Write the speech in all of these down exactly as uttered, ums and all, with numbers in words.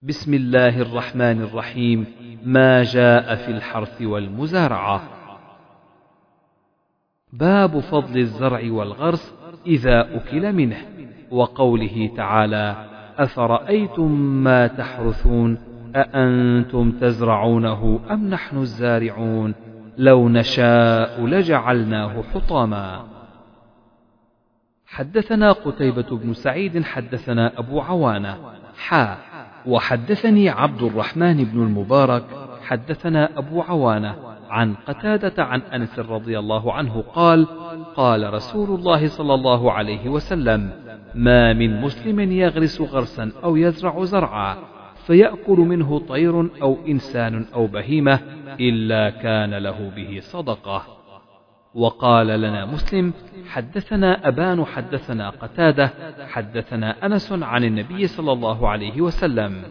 بسم الله الرحمن الرحيم. ما جاء في الحرث والمزارعة. باب فضل الزرع والغرس إذا أكل منه، وقوله تعالى: أفرأيتم ما تحرثون أأنتم تزرعونه أم نحن الزارعون لو نشاء لجعلناه حطاما. حدثنا قتيبة بن سعيد حدثنا أبو عوانة حا وحدثني عبد الرحمن بن المبارك حدثنا أبو عوانة عن قتادة عن أنس رضي الله عنه قال: قال رسول الله صلى الله عليه وسلم: ما من مسلم يغرس غرسا أو يزرع زرعا فيأكل منه طير أو إنسان أو بهيمة إلا كان له به صدقة. وقال لنا مسلم: حدثنا أبان حدثنا قتادة حدثنا أنس عن النبي صلى الله عليه وسلم.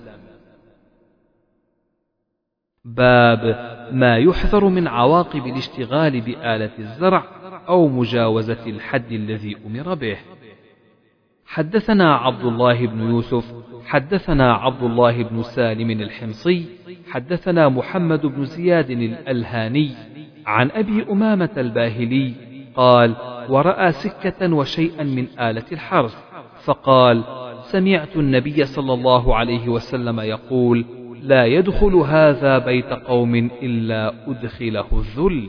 باب ما يحذر من عواقب الاشتغال بآلة الزرع أو مجاوزة الحد الذي أمر به. حدثنا عبد الله بن يوسف حدثنا عبد الله بن سالم الحمصي حدثنا محمد بن زياد الألهاني عن أبي أمامة الباهلي قال: ورأى سكة وشيئا من آلة الحرث فقال: سمعت النبي صلى الله عليه وسلم يقول: لا يدخل هذا بيت قوم إلا أدخله الذل.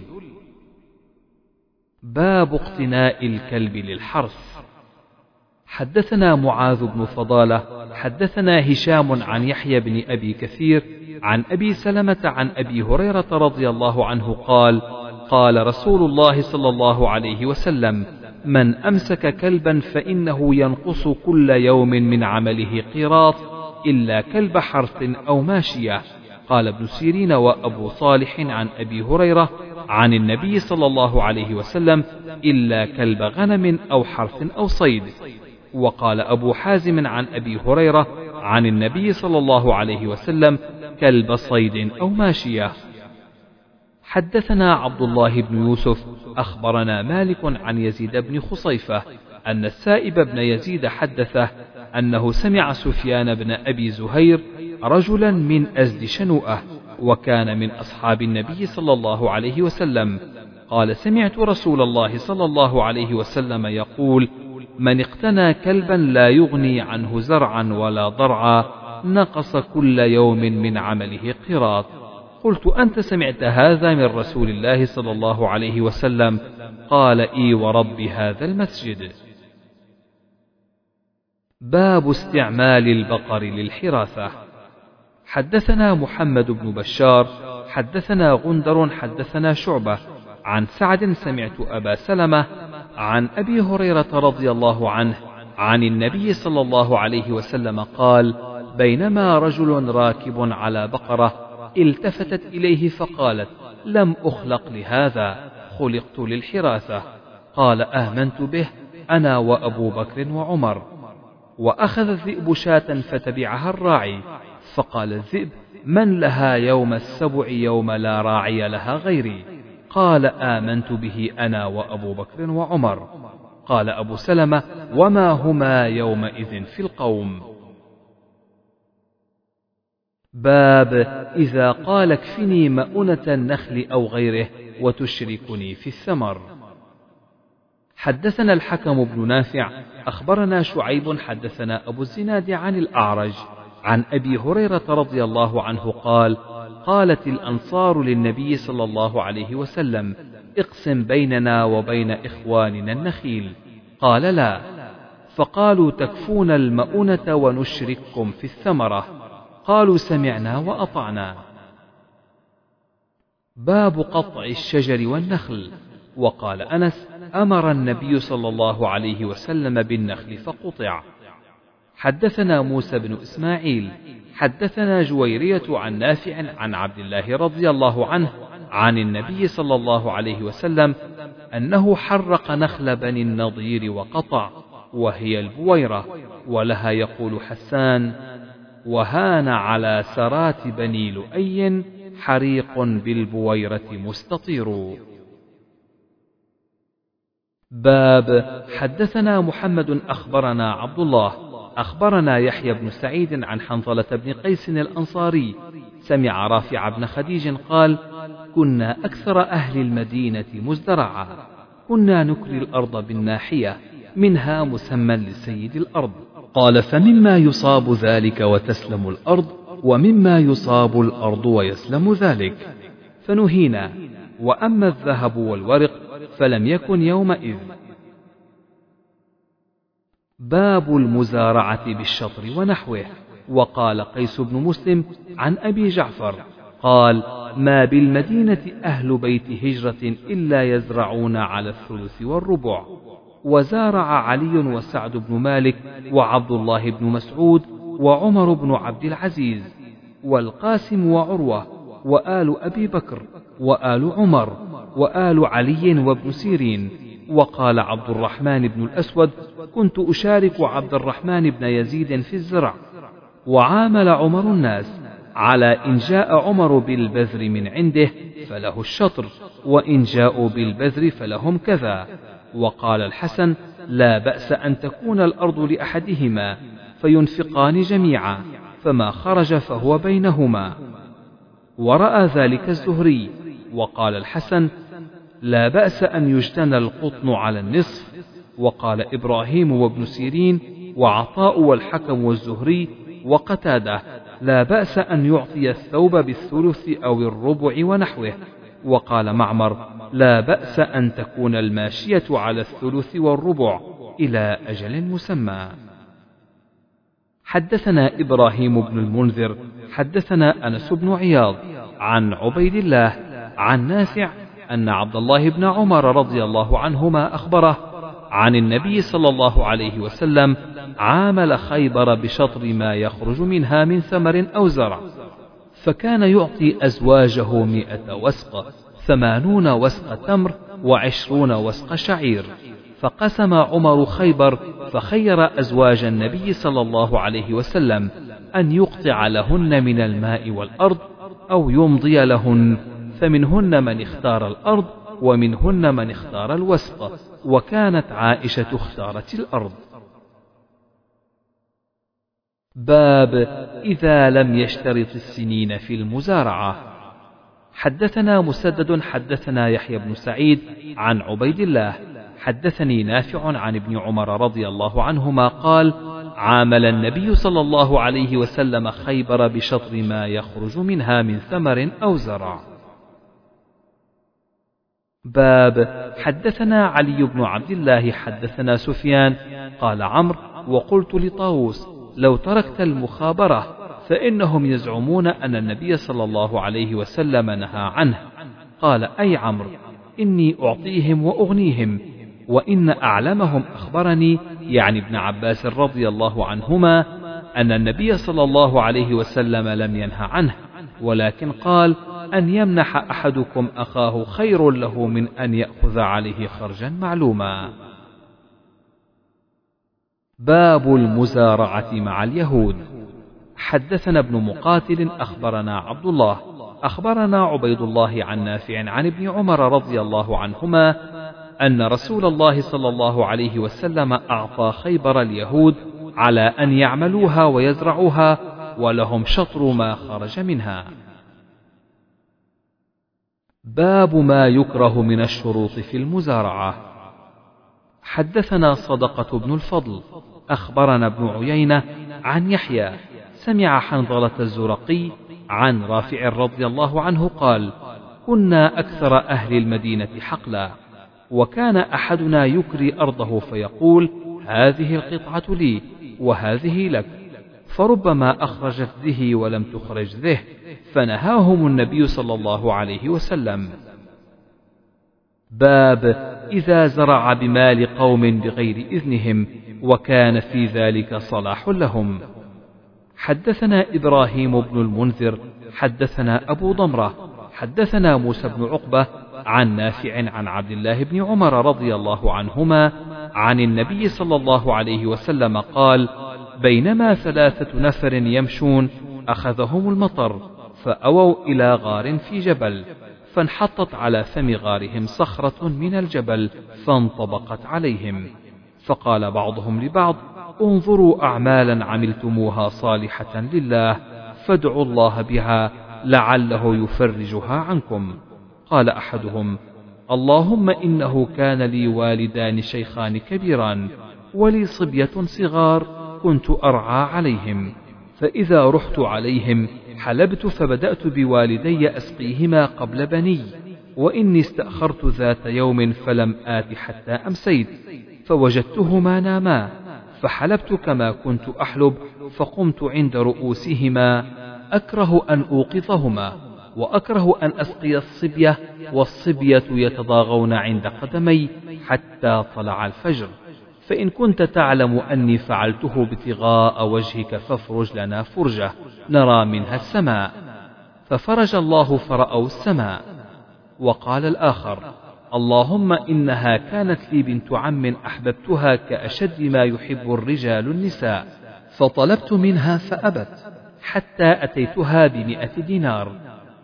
باب اقتناء الكلب للحرث. حدثنا معاذ بن فضالة حدثنا هشام عن يحيى بن أبي كثير عن أبي سلمة عن أبي هريرة رضي الله عنه قال: قال رسول الله صلى الله عليه وسلم: من أمسك كلبا فإنه ينقص كل يوم من عمله قيراط إلا كلب حرث أو ماشية. قال ابن سيرين وأبو صالح عن أبي هريرة عن النبي صلى الله عليه وسلم: إلا كلب غنم أو حرث أو صيد. وقال أبو حازم عن أبي هريرة عن النبي صلى الله عليه وسلم: كلب صيد أو ماشية. حدثنا عبد الله بن يوسف أخبرنا مالك عن يزيد بن خصيفة أن السائب بن يزيد حدثه أنه سمع سفيان بن أبي زهير رجلا من أزد شنوءة وكان من أصحاب النبي صلى الله عليه وسلم قال: سمعت رسول الله صلى الله عليه وسلم يقول: من اقتنى كلبا لا يغني عنه زرعا ولا ضرعا نقص كل يوم من عمله قيراط. قلت: أنت سمعت هذا من رسول الله صلى الله عليه وسلم؟ قال: إي ورب هذا المسجد. باب استعمال البقر للحراثة. حدثنا محمد بن بشار حدثنا غندر حدثنا شعبة عن سعد سمعت أبا سلمة عن أبي هريرة رضي الله عنه عن النبي صلى الله عليه وسلم قال: بينما رجل راكب على بقرة التفتت إليه فقالت: لم أخلق لهذا، خلقت للحراثة. قال: آمنت به أنا وأبو بكر وعمر. وأخذ الذئب شاة فتبعها الراعي فقال الذئب: من لها يوم السبع يوم لا راعي لها غيري؟ قال: آمنت به أنا وأبو بكر وعمر. قال أبو سلمة: وما هما يومئذ في القوم. باب إذا قال: اكفني مؤنة النخل أو غيره وتشركني في الثمر. حدثنا الحكم بن نافع أخبرنا شعيب حدثنا أبو الزناد عن الأعرج عن أبي هريرة رضي الله عنه قال: قالت الأنصار للنبي صلى الله عليه وسلم: اقسم بيننا وبين إخواننا النخيل. قال: لا. فقالوا: تكفون المؤنة ونشرككم في الثمرة. قالوا: سمعنا وأطعنا. باب قطع الشجر والنخل. وقال أنس: أمر النبي صلى الله عليه وسلم بالنخل فقطع. حدثنا موسى بن إسماعيل حدثنا جويرية عن نافع عن عبد الله رضي الله عنه عن النبي صلى الله عليه وسلم أنه حرق نخل بني النضير وقطع، وهي البويرة، ولها يقول حسان: وهان على سرات بني لؤي حريق بالبويرة مستطير. باب حدثنا محمد أخبرنا عبد الله أخبرنا يحيى بن سعيد عن حنظلة بن قيس الأنصاري سمع رافع بن خديج قال: كنا أكثر أهل المدينة مزدرعا، كنا نكري الأرض بالناحية، منها مسمى لسيد الأرض. قال: فمما يصاب ذلك وتسلم الأرض، ومما يصاب الأرض ويسلم ذلك، فنهينا. وأما الذهب والورق فلم يكن يومئذ. باب المزارعة بالشطر ونحوه. وقال قيس بن مسلم عن أبي جعفر قال: ما بالمدينة أهل بيت هجرة إلا يزرعون على الثلث والربع. وزارع علي وسعد بن مالك وعبد الله بن مسعود وعمر بن عبد العزيز والقاسم وعروة وآل أبي بكر وآل عمر وآل علي وابن سيرين. وقال عبد الرحمن بن الأسود: كنت أشارك عبد الرحمن بن يزيد في الزرع. وعامل عمر الناس على إن جاء عمر بالبذر من عنده فله الشطر، وإن جاءوا بالبذر فلهم كذا. وقال الحسن: لا بأس أن تكون الأرض لأحدهما فينفقان جميعا، فما خرج فهو بينهما. ورأى ذلك الزهري. وقال الحسن: لا بأس أن يجتنى القطن على النصف. وقال إبراهيم وابن سيرين وعطاء والحكم والزهري وقتادة: لا بأس أن يعطي الثوب بالثلث أو الربع ونحوه. وقال معمر: لا بأس أن تكون الماشية على الثلث والربع إلى أجل مسمى. حدثنا إبراهيم بن المنذر حدثنا أنس بن عياض عن عبيد الله عن نافع أن عبد الله بن عمر رضي الله عنهما أخبره عن النبي صلى الله عليه وسلم عامل خيبر بشطر ما يخرج منها من ثمر أو زرع، فكان يعطي أزواجه مئة وسق، ثمانون وسق تمر وعشرون وسق شعير. فقسم عمر خيبر فخير أزواج النبي صلى الله عليه وسلم أن يقطع لهن من الماء والأرض أو يمضي لهن، فمنهن من اختار الأرض ومنهن من اختار الوسق، وكانت عائشة اختارت الأرض. باب إذا لم يشترط السنين في المزارعة. حدثنا مسدد حدثنا يحيى بن سعيد عن عبيد الله حدثني نافع عن ابن عمر رضي الله عنهما قال: عامل النبي صلى الله عليه وسلم خيبر بشطر ما يخرج منها من ثمر أو زرع. باب حدثنا علي بن عبد الله حدثنا سفيان قال عمرو: وقلت لطاووس: لو تركت المخابرة فإنهم يزعمون أن النبي صلى الله عليه وسلم نهى عنه. قال: أي عمرو، إني أعطيهم وأغنيهم. وإن أعلمهم أخبرني، يعني ابن عباس رضي الله عنهما، أن النبي صلى الله عليه وسلم لم ينهى عنه، ولكن قال: أن يمنح أحدكم أخاه خير له من أن يأخذ عليه خرجا معلوما. باب المزارعة مع اليهود. حدثنا ابن مقاتل أخبرنا عبد الله أخبرنا عبيد الله عن نافع عن ابن عمر رضي الله عنهما أن رسول الله صلى الله عليه وسلم أعطى خيبر اليهود على أن يعملوها ويزرعوها ولهم شطر ما خرج منها. باب ما يكره من الشروط في المزارعة. حدثنا صدقة بن الفضل أخبرنا ابن عيينة عن يحيى سمع حنظلة الزرقي عن رافع رضي الله عنه قال: كنا أكثر أهل المدينة حقلا، وكان أحدنا يكري أرضه فيقول: هذه القطعة لي وهذه لك، فربما أخرجت ذه ولم تخرج ذه، فنهاهم النبي صلى الله عليه وسلم. باب إذا زرع بمال قوم بغير إذنهم وكان في ذلك صلاح لهم. حدثنا إبراهيم بن المنذر حدثنا أبو ضمرة حدثنا موسى بن عقبة عن نافع عن عبد الله بن عمر رضي الله عنهما عن النبي صلى الله عليه وسلم قال: بينما ثلاثة نفر يمشون أخذهم المطر فأووا إلى غار في جبل، فانحطت على فم غارهم صخرة من الجبل فانطبقت عليهم، فقال بعضهم لبعض: انظروا أعمالا عملتموها صالحة لله فادعوا الله بها لعله يفرجها عنكم. قال أحدهم: اللهم إنه كان لي والدان شيخان كبيران ولي صبية صغار كنت أرعى عليهم، فإذا رحت عليهم حلبت فبدأت بوالدي أسقيهما قبل بني، وإني استأخرت ذات يوم فلم آت حتى أمسيت فوجدتهما ناما، فحلبت كما كنت أحلب، فقمت عند رؤوسهما أكره أن أوقظهما وأكره أن أسقي الصبية، والصبية يتضاغون عند قدمي حتى طلع الفجر، فإن كنت تعلم أني فعلته ابتغاء وجهك فافرج لنا فرجة نرى منها السماء. ففرج الله فرأوا السماء. وقال الآخر: اللهم إنها كانت لي بنت عم أحببتها كأشد ما يحب الرجال النساء، فطلبت منها فأبت حتى أتيتها بمئة دينار،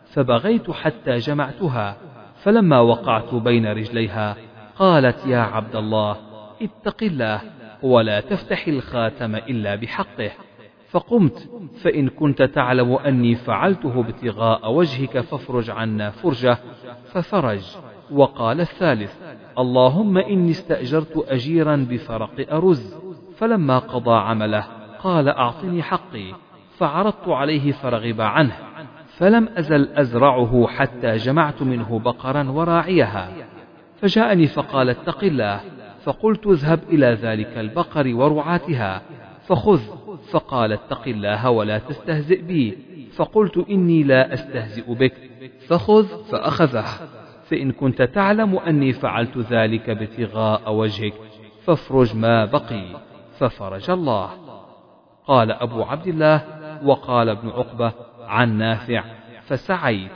فبغيت حتى جمعتها، فلما وقعت بين رجليها قالت: يا عبد الله اتق الله ولا تفتح الخاتم إلا بحقه. فقمت: فإن كنت تعلم أني فعلته ابتغاء وجهك فافرج عنا فرجة، ففرج. وقال الثالث: اللهم إني استأجرت أجيرا بفرق أرز، فلما قضى عمله قال: أعطني حقي، فعرضت عليه فرغب عنه، فلم أزل أزرعه حتى جمعت منه بقرا وراعيها، فجاءني فقال: اتق الله، فقلت: اذهب إلى ذلك البقر ورعاتها فخذ، فقال: اتق الله ولا تستهزئ بي، فقلت: إني لا أستهزئ بك، فخذ، فأخذه، فإن كنت تعلم أني فعلت ذلك ابتغاء وجهك فافرج ما بقي، ففرج الله. قال أبو عبد الله: وقال ابن عقبة عن نافع: فسعيت.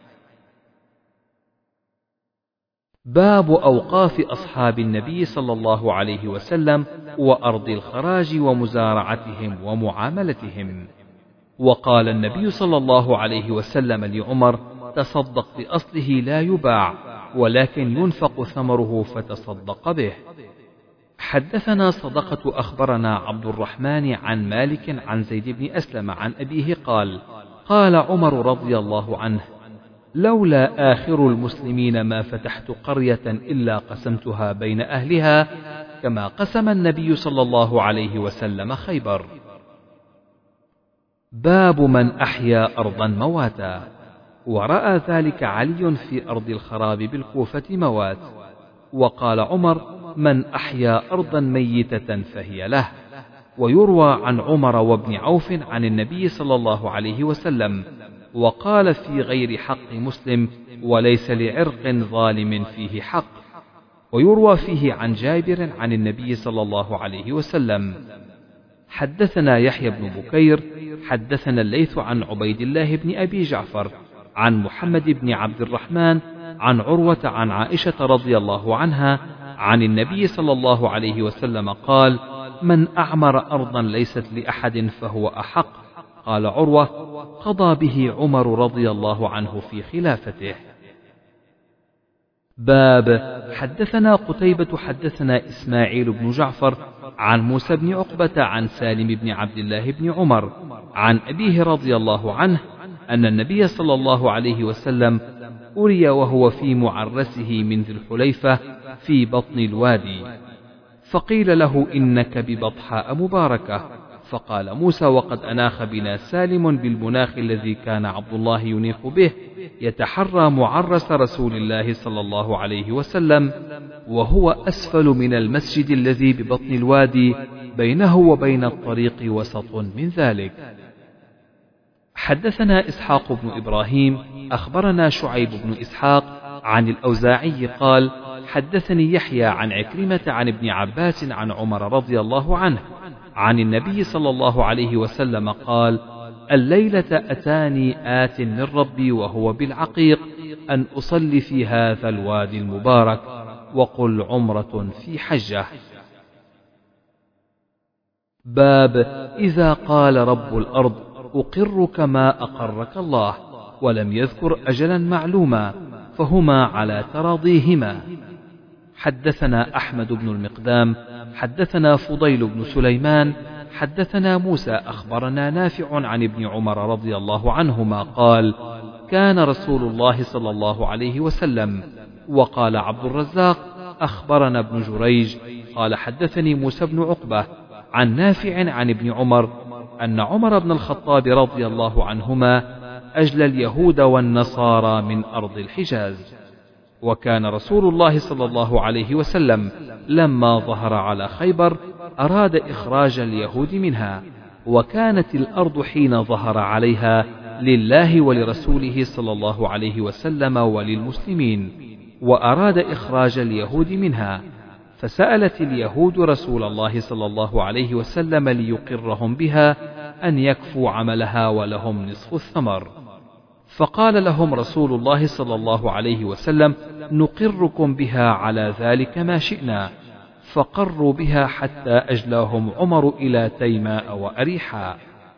باب أوقاف أصحاب النبي صلى الله عليه وسلم وأرض الخراج ومزارعتهم ومعاملتهم. وقال النبي صلى الله عليه وسلم لعمر: تصدق بأصله لا يباع ولكن ينفق ثمره فتصدق به. حدثنا صدقة أخبرنا عبد الرحمن عن مالك عن زيد بن أسلم عن أبيه قال: قال عمر رضي الله عنه: لولا آخر المسلمين ما فتحت قرية إلا قسمتها بين أهلها كما قسم النبي صلى الله عليه وسلم خيبر. باب من أحيا أرضا مواتا. ورأى ذلك علي في أرض الخراب بالكوفة موات. وقال عمر: من أحيا أرضا ميتة فهي له. ويروى عن عمر وابن عوف عن النبي صلى الله عليه وسلم. وقال في غير حق مسلم: وليس لعرق ظالم فيه حق. ويروى فيه عن جابر عن النبي صلى الله عليه وسلم. حدثنا يحيى بن بكير حدثنا الليث عن عبيد الله بن أبي جعفر عن محمد بن عبد الرحمن عن عروة عن عائشة رضي الله عنها عن النبي صلى الله عليه وسلم قال: من أعمر أرضا ليست لأحد فهو أحق. قال عروة: قضى به عمر رضي الله عنه في خلافته. باب حدثنا قتيبة حدثنا إسماعيل بن جعفر عن موسى بن عقبة عن سالم بن عبد الله بن عمر عن أبيه رضي الله عنه أن النبي صلى الله عليه وسلم أري وهو في معرسه من ذي الحليفة في بطن الوادي، فقيل له: إنك ببطحاء مباركة. فقال موسى: وقد أناخ بنا سالم بالمناخ الذي كان عبد الله ينيخ به، يتحرى معرس رسول الله صلى الله عليه وسلم، وهو أسفل من المسجد الذي ببطن الوادي، بينه وبين الطريق وسط من ذلك. حدثنا إسحاق بن إبراهيم أخبرنا شعيب بن إسحاق عن الأوزاعي قال: حدثني يحيى عن عكرمة عن ابن عباس عن عمر رضي الله عنه عن النبي صلى الله عليه وسلم قال: الليلة أتاني آت من ربي وهو بالعقيق أن أصلي في هذا الوادي المبارك، وقل عمرة في حجة. باب إذا قال رب الأرض: أقرك ما أقرك الله، ولم يذكر أجلا معلوما، فهما على تراضيهما. حدثنا أحمد بن المقدام حدثنا فضيل بن سليمان حدثنا موسى أخبرنا نافع عن ابن عمر رضي الله عنهما قال كان رسول الله صلى الله عليه وسلم. وقال عبد الرزاق أخبرنا ابن جريج قال حدثني موسى بن عقبة عن نافع عن ابن عمر أن عمر بن الخطاب رضي الله عنهما أجلى اليهود والنصارى من أرض الحجاز. وكان رسول الله صلى الله عليه وسلم لما ظهر على خيبر أراد إخراج اليهود منها، وكانت الأرض حين ظهر عليها لله ولرسوله صلى الله عليه وسلم وللمسلمين، وأراد إخراج اليهود منها، فسألت اليهود رسول الله صلى الله عليه وسلم ليقرهم بها أن يكفوا عملها ولهم نصف الثمر، فقال لهم رسول الله صلى الله عليه وسلم نقركم بها على ذلك ما شئنا، فقروا بها حتى أجلاهم عمر إلى تيماء وأريحاء.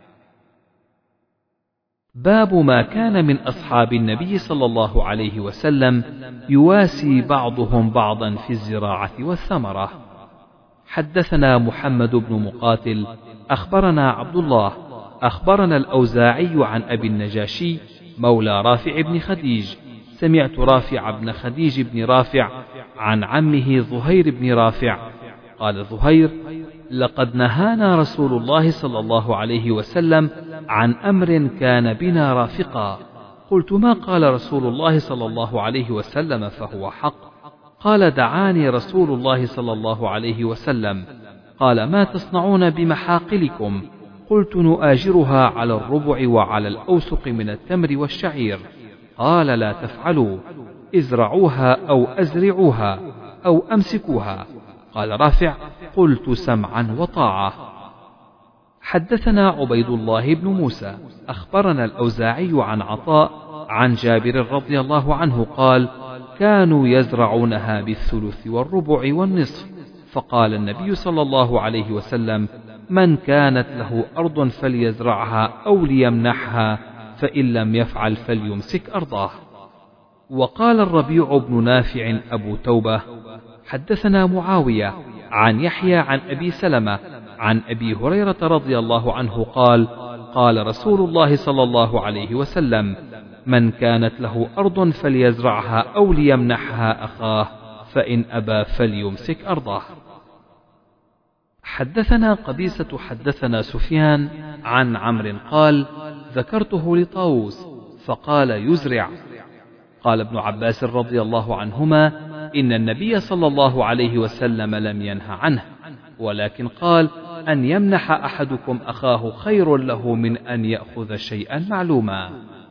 باب ما كان من أصحاب النبي صلى الله عليه وسلم يواسي بعضهم بعضا في الزراعة والثمرة. حدثنا محمد بن مقاتل أخبرنا عبد الله أخبرنا الأوزاعي عن أبي النجاشي مولى رافع بن خديج سمعت رافع بن خديج بن رافع عن عمه ظهير بن رافع قال ظهير لقد نهانا رسول الله صلى الله عليه وسلم عن أمر كان بنا رافقا. قلت ما قال رسول الله صلى الله عليه وسلم فهو حق؟ قال دعاني رسول الله صلى الله عليه وسلم. قال ما تصنعون بمحاقلكم؟ قلت نؤاجرها على الربع وعلى الأوسق من التمر والشعير. قال لا تفعلوا، ازرعوها أو أزرعوها أو أمسكوها. قال رافع قلت سمعا وطاعة. حدثنا عبيد الله بن موسى أخبرنا الأوزاعي عن عطاء عن جابر رضي الله عنه قال كانوا يزرعونها بالثلث والربع والنصف، فقال النبي صلى الله عليه وسلم من كانت له أرض فليزرعها أو ليمنحها، فإن لم يفعل فليمسك أرضه. وقال الربيع بن نافع أبو توبة حدثنا معاوية عن يحيى عن أبي سلمة عن أبي هريرة رضي الله عنه قال قال رسول الله صلى الله عليه وسلم من كانت له أرض فليزرعها أو ليمنحها أخاه، فإن أبى فليمسك أرضه. حدثنا قبيسة حدثنا سفيان عن عمرو قال ذكرته لطاووس فقال يزرع. قال ابن عباس رضي الله عنهما إن النبي صلى الله عليه وسلم لم ينه عنه، ولكن قال أن يمنح أحدكم أخاه خير له من أن يأخذ شيئا معلوما.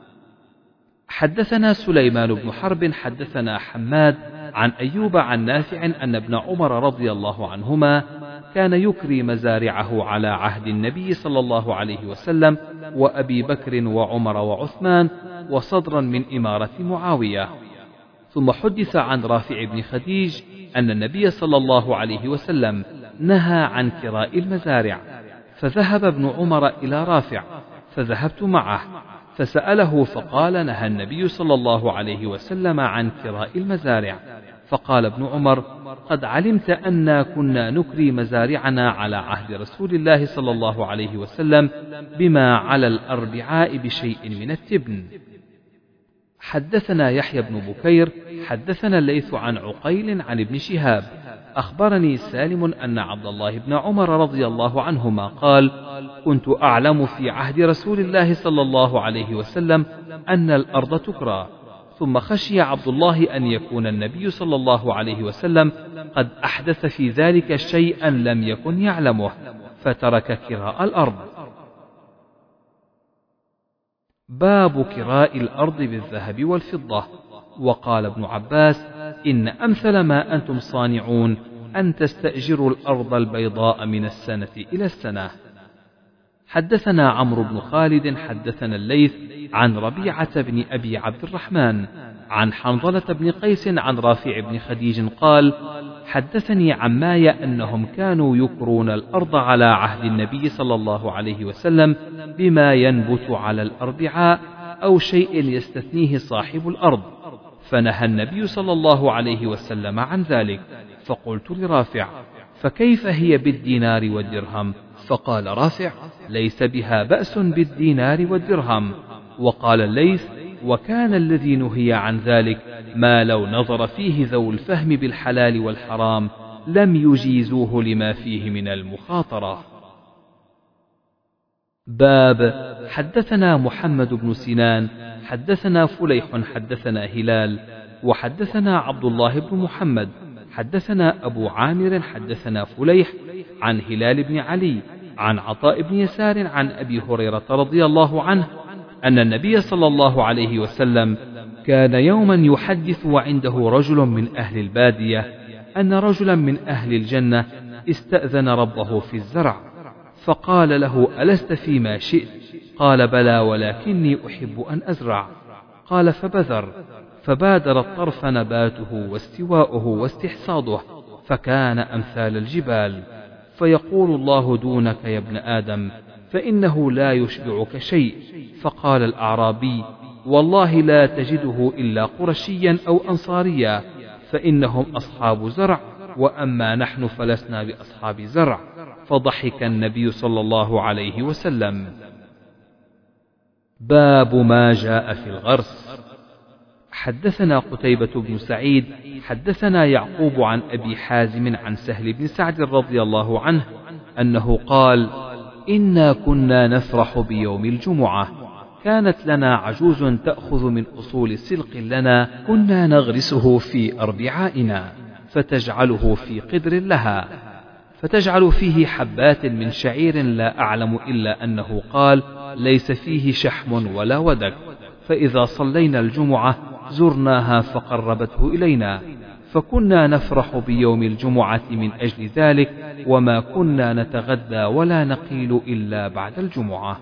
حدثنا سليمان بن حرب حدثنا حماد عن أيوب عن نافع أن ابن عمر رضي الله عنهما كان يكري مزارعه على عهد النبي صلى الله عليه وسلم وأبي بكر وعمر وعثمان وصدرا من إمارة معاوية. ثم حدث عن رافع بن خديج أن النبي صلى الله عليه وسلم نهى عن كراء المزارع، فذهب ابن عمر إلى رافع فذهبت معه فسأله فقال نهى النبي صلى الله عليه وسلم عن كراء المزارع. فقال ابن عمر قد علمت أنا كنا نكري مزارعنا على عهد رسول الله صلى الله عليه وسلم بما على الأربعاء بشيء من التبن. حدثنا يحيى بن بكير حدثنا الليث عن عقيل عن ابن شهاب أخبرني سالم أن عبد الله بن عمر رضي الله عنهما قال كنت أعلم في عهد رسول الله صلى الله عليه وسلم أن الأرض تكرى، ثم خشي عبد الله أن يكون النبي صلى الله عليه وسلم قد أحدث في ذلك شيئا لم يكن يعلمه فترك كراء الأرض. باب كراء الأرض بالذهب والفضة. وقال ابن عباس إن أمثل ما أنتم صانعون أن تستأجروا الأرض البيضاء من السنة إلى السنة. حدثنا عمرو بن خالد حدثنا الليث عن ربيعة بن أبي عبد الرحمن عن حنظلة بن قيس عن رافع بن خديج قال حدثني عماي أنهم كانوا يكرون الأرض على عهد النبي صلى الله عليه وسلم بما ينبت على الأربعاء أو شيء يستثنيه صاحب الأرض، فنهى النبي صلى الله عليه وسلم عن ذلك. فقلت لرافع فكيف هي بالدينار والدرهم؟ فقال رافع: ليس بها بأس بالدينار والدرهم. وقال الليث: وكان الذي نهي عن ذلك ما لو نظر فيه ذو الفهم بالحلال والحرام لم يجيزوه لما فيه من المخاطرة. باب حدثنا محمد بن سنان حدثنا فليح حدثنا هلال وحدثنا عبد الله بن محمد حدثنا أبو عامر حدثنا فليح عن هلال بن علي عن عطاء بن يسار عن أبي هريرة رضي الله عنه أن النبي صلى الله عليه وسلم كان يوما يحدث وعنده رجل من أهل البادية أن رجلا من أهل الجنة استأذن ربه في الزرع، فقال له: ألست فيما شئت؟ قال: بلى، ولكني أحب أن أزرع. قال: فبذر، فبادر الطرف نباته واستواؤه واستحصاده، فكان أمثال الجبال. فيقول الله: دونك يا ابن آدم، فإنه لا يشبعك شيء. فقال الأعرابي: والله لا تجده إلا قرشيا أو أنصاريا، فإنهم أصحاب زرع، وأما نحن فلسنا بأصحاب زرع. فضحك النبي صلى الله عليه وسلم. باب ما جاء في الغرس. حدثنا قتيبة بن سعيد حدثنا يعقوب عن أبي حازم عن سهل بن سعد رضي الله عنه أنه قال: إنا كنا نفرح بيوم الجمعة، كانت لنا عجوز تأخذ من أصول سلق لنا كنا نغرسه في أربعائنا، فتجعله في قدر لها، فتجعل فيه حبات من شعير، لا أعلم إلا أنه قال: ليس فيه شحم ولا ودك. فإذا صلينا الجمعة زرناها فقربته إلينا، فكنا نفرح بيوم الجمعة من أجل ذلك، وما كنا نتغدى ولا نقيل إلا بعد الجمعة.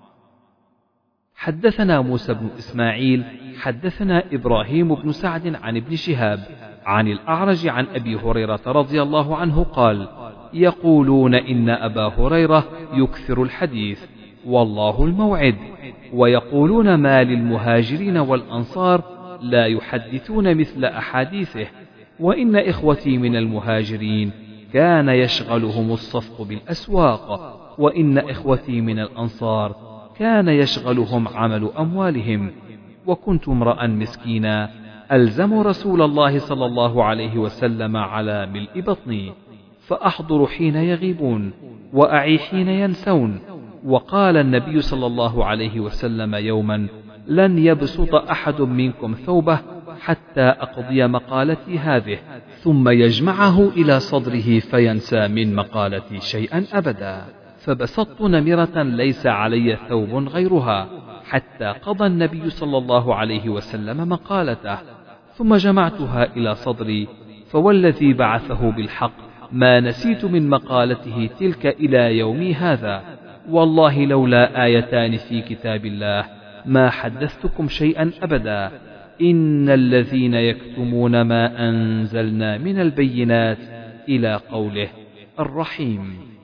حدثنا موسى بن إسماعيل حدثنا إبراهيم بن سعد عن ابن شهاب عن الأعرج عن أبي هريرة رضي الله عنه قال: يقولون إن أبا هريرة يكثر الحديث، والله الموعد، ويقولون ما للمهاجرين والأنصار لا يحدثون مثل أحاديثه، وإن إخوتي من المهاجرين كان يشغلهم الصفق بالأسواق، وإن إخوتي من الأنصار كان يشغلهم عمل أموالهم، وكنت امرأ مسكينا ألزم رسول الله صلى الله عليه وسلم على ملء بطني، فأحضر حين يغيبون وأعي حين ينسون. وقال النبي صلى الله عليه وسلم يوما: لن يبسط أحد منكم ثوبه حتى أقضي مقالتي هذه، ثم يجمعه إلى صدره فينسى من مقالتي شيئا أبدا. فبسطت نمرة ليس علي ثوب غيرها حتى قضى النبي صلى الله عليه وسلم مقالته، ثم جمعتها إلى صدري، فوالذي بعثه بالحق ما نسيت من مقالته تلك إلى يومي هذا، والله لولا آيتان في كتاب الله ما حدثتكم شيئا أبدا: إن الذين يكتمون ما أنزلنا من البينات إلى قوله الرحيم.